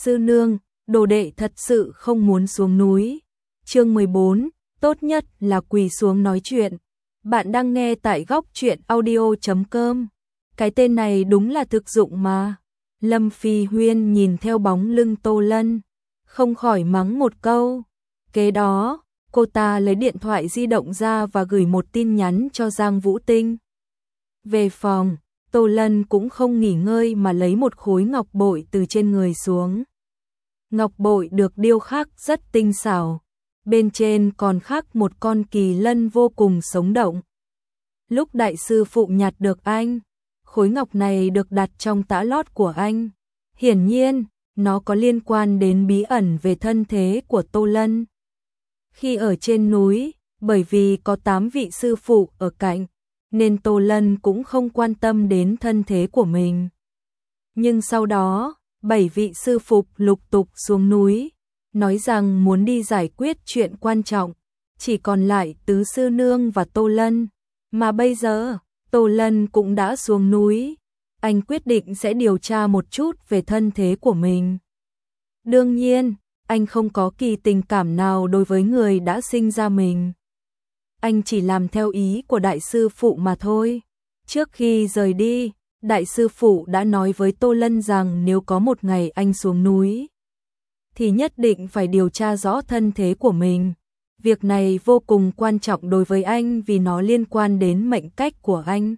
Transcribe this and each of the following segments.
sư nương, đồ đệ thật sự không muốn xuống núi. Chương 14, tốt nhất là quỳ xuống nói chuyện. Bạn đang nghe tại góc truyện audio.com. Cái tên này đúng là thực dụng mà. Lâm Phi Huyên nhìn theo bóng lưng Tô Lân, không khỏi mắng một câu. Kế đó, cô ta lấy điện thoại di động ra và gửi một tin nhắn cho Giang Vũ Tinh. Về phòng, Tô Lân cũng không nghỉ ngơi mà lấy một khối ngọc bội từ trên người xuống. Ngọc bội được điêu khắc rất tinh xảo, bên trên còn khắc một con kỳ lân vô cùng sống động. Lúc đại sư phụ nhặt được anh, khối ngọc này được đặt trong tã lót của anh. Hiển nhiên, nó có liên quan đến bí ẩn về thân thế của Tô Lân. Khi ở trên núi, bởi vì có 8 vị sư phụ ở cạnh, nên Tô Lân cũng không quan tâm đến thân thế của mình. Nhưng sau đó, 7 vị sư phụ lục tục xuống núi, nói rằng muốn đi giải quyết chuyện quan trọng, chỉ còn lại Tứ Sư Nương và Tô Lân. Mà bây giờ, Tô Lân cũng đã xuống núi, anh quyết định sẽ điều tra một chút về thân thế của mình. Đương nhiên, anh không có kỳ tình cảm nào đối với người đã sinh ra mình. Anh chỉ làm theo ý của đại sư phụ mà thôi. Trước khi rời đi, đại sư phụ đã nói với Tô Lân rằng nếu có một ngày anh xuống núi, thì nhất định phải điều tra rõ thân thế của mình. Việc này vô cùng quan trọng đối với anh vì nó liên quan đến mệnh cách của anh.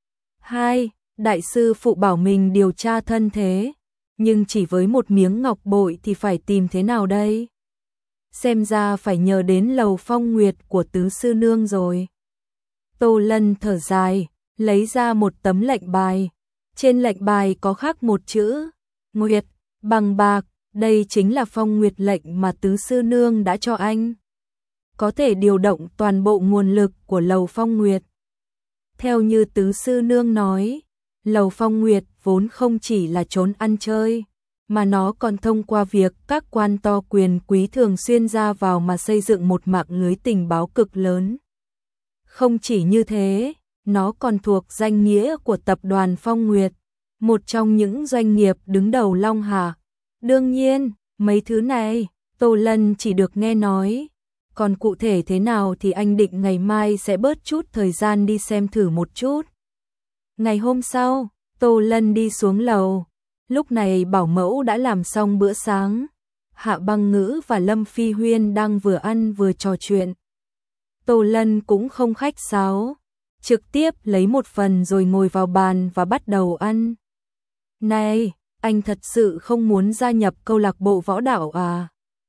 2. Đại sư phụ bảo mình điều tra thân thế, nhưng chỉ với một miếng ngọc bội thì phải tìm thế nào đây? Xem ra phải nhờ đến Lầu Phong Nguyệt của Tứ Sư Nương rồi. Tô Lân thở dài, lấy ra một tấm lệnh bài. Trên lệnh bài có khắc một chữ Nguyệt, bằng bạc, đây chính là phong nguyệt lệnh mà Tứ Sư Nương đã cho anh. Có thể điều động toàn bộ nguồn lực của Lầu Phong Nguyệt. Theo như Tứ Sư Nương nói, Lầu Phong Nguyệt vốn không chỉ là trốn ăn chơi, mà nó còn thông qua việc các quan to quyền quý thường xuyên ra vào mà xây dựng một mạng lưới tình báo cực lớn. Không chỉ như thế, nó còn thuộc danh nghĩa của tập đoàn Phong Nguyệt, một trong những doanh nghiệp đứng đầu Long Hà. Đương nhiên, mấy thứ này, Tô Lân chỉ được nghe nói. Còn cụ thể thế nào thì anh định ngày mai sẽ bớt chút thời gian đi xem thử một chút. Ngày hôm sau, Tô Lân đi xuống lầu. Lúc này bảo mẫu đã làm xong bữa sáng. Hạ Băng Ngữ và Lâm Phi Huyên đang vừa ăn vừa trò chuyện. Tô Lân cũng không khách sáo, trực tiếp lấy một phần rồi ngồi vào bàn và bắt đầu ăn. Này, anh thật sự không muốn gia nhập câu lạc bộ võ đạo à?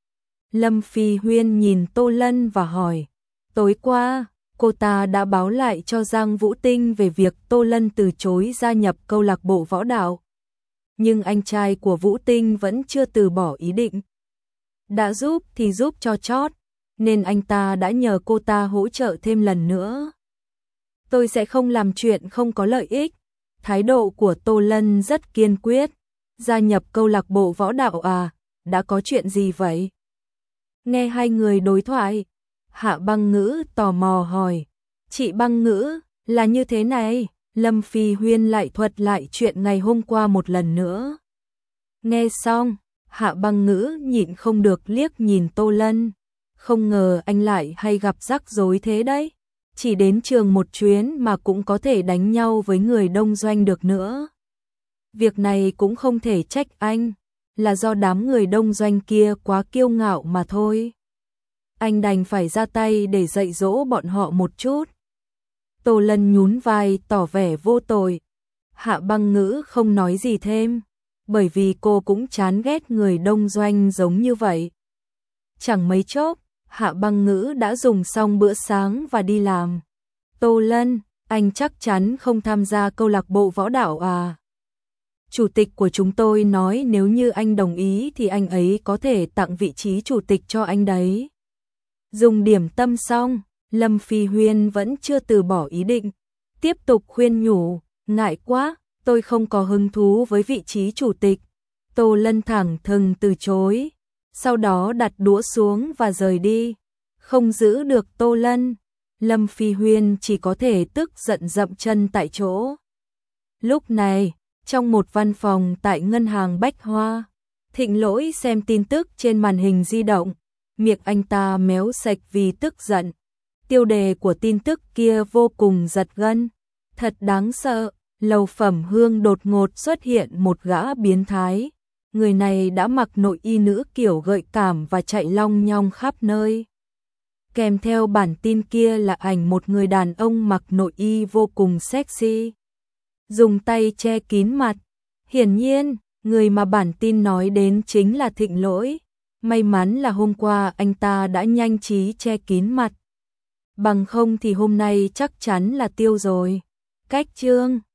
Lâm Phi Huyên nhìn Tô Lân và hỏi. Tối qua, cô ta đã báo lại cho Giang Vũ Tinh về việc Tô Lân từ chối gia nhập câu lạc bộ võ đạo. Nhưng anh trai của Vũ Tinh vẫn chưa từ bỏ ý định. Đã giúp thì giúp cho chót, nên anh ta đã nhờ cô ta hỗ trợ thêm lần nữa. Tôi sẽ không làm chuyện không có lợi ích. Thái độ của Tô Lân rất kiên quyết. Gia nhập câu lạc bộ võ đạo à? Đã có chuyện gì vậy? Nghe hai người đối thoại, Hạ Băng Ngữ tò mò hỏi. Chị Băng Ngữ, là như thế này. Lâm Phi Huyên lại thuật lại chuyện ngày hôm qua một lần nữa. Nghe xong, Hạ Băng Ngữ nhịn không được liếc nhìn Tô Lân. Không ngờ anh lại hay gặp rắc rối thế đấy. Chỉ đến trường một chuyến mà cũng có thể đánh nhau với người đông doanh được nữa. Việc này cũng không thể trách anh, là do đám người đông doanh kia quá kiêu ngạo mà thôi. Anh đành phải ra tay để dạy dỗ bọn họ một chút. Tô Lân nhún vai tỏ vẻ vô tội. Hạ Băng Ngữ không nói gì thêm, bởi vì cô cũng chán ghét người đông doanh giống như vậy. Chẳng mấy chốc, Hạ Băng Ngữ đã dùng xong bữa sáng và đi làm. Tô Lân, anh chắc chắn không tham gia câu lạc bộ võ đạo à? Chủ tịch của chúng tôi nói nếu như anh đồng ý thì anh ấy có thể tặng vị trí chủ tịch cho anh đấy. Dùng điểm tâm xong, Lâm Phi Huyên vẫn chưa từ bỏ ý định. Tiếp tục khuyên nhủ, ngại quá, tôi không có hứng thú với vị trí chủ tịch. Tô Lân thẳng thừng từ chối, sau đó đặt đũa xuống và rời đi. Không giữ được Tô Lân, Lâm Phi Huyên chỉ có thể tức giận dậm chân tại chỗ. Lúc này, trong một văn phòng tại ngân hàng Bách Hoa, Thịnh Lỗi xem tin tức trên màn hình di động, miệng anh ta méo sạch vì tức giận. Tiêu đề của tin tức kia vô cùng giật gân. Thật đáng sợ, lầu Phẩm Hương đột ngột xuất hiện một gã biến thái. Người này đã mặc nội y nữ kiểu gợi cảm và chạy long nhong khắp nơi. Kèm theo bản tin kia là ảnh một người đàn ông mặc nội y vô cùng sexy, dùng tay che kín mặt. Hiển nhiên, người mà bản tin nói đến chính là Thịnh Lỗi. May mắn là hôm qua anh ta đã nhanh trí che kín mặt. Bằng không thì hôm nay chắc chắn là tiêu rồi. Cách chương